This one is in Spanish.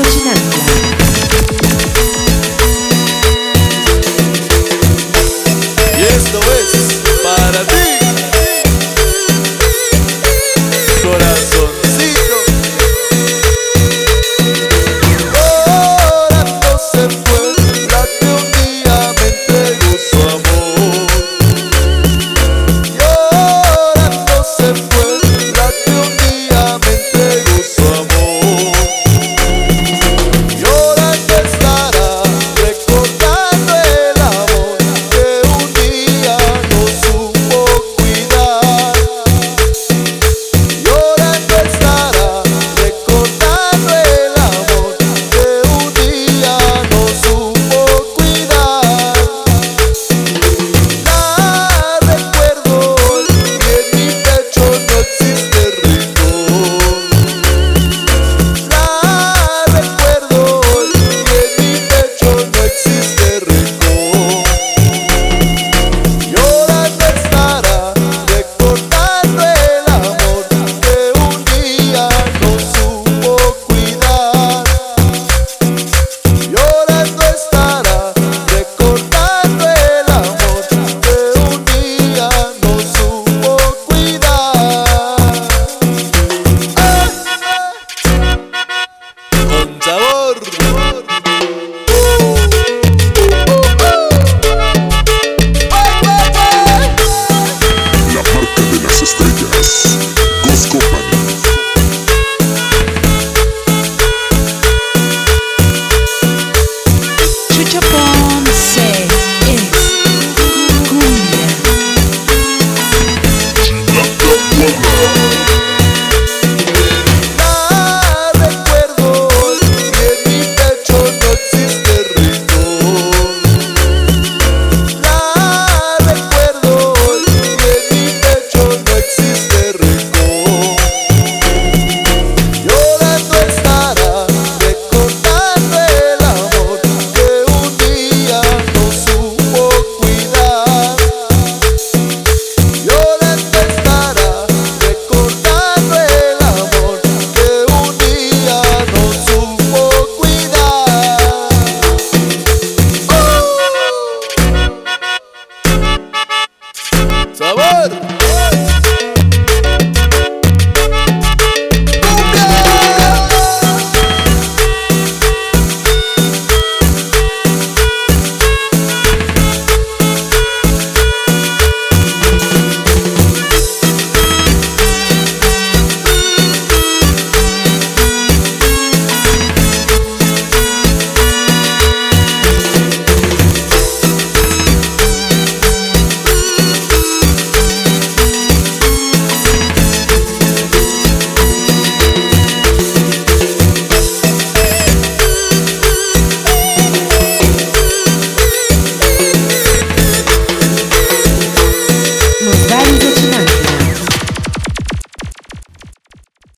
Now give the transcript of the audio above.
Chinantla. Y esto es para ti, corazoncito. Llorando se fue la que un día me entregó su amor. Llorando se fue la que un día me entregó su amor. Llorando estará recordando el amor que un día no supo cuidar. Llorando estará recordando el amor que un día no supo cuidar. La recuerdo hoy y en mi pecho no existe rencor. La recuerdo hoy y en mi pecho no existe rencor. Llorando estará recordando el amor que un día no supo cuidar. Llorando estará recordando el amor que un día no supo cuidar. Con sabor.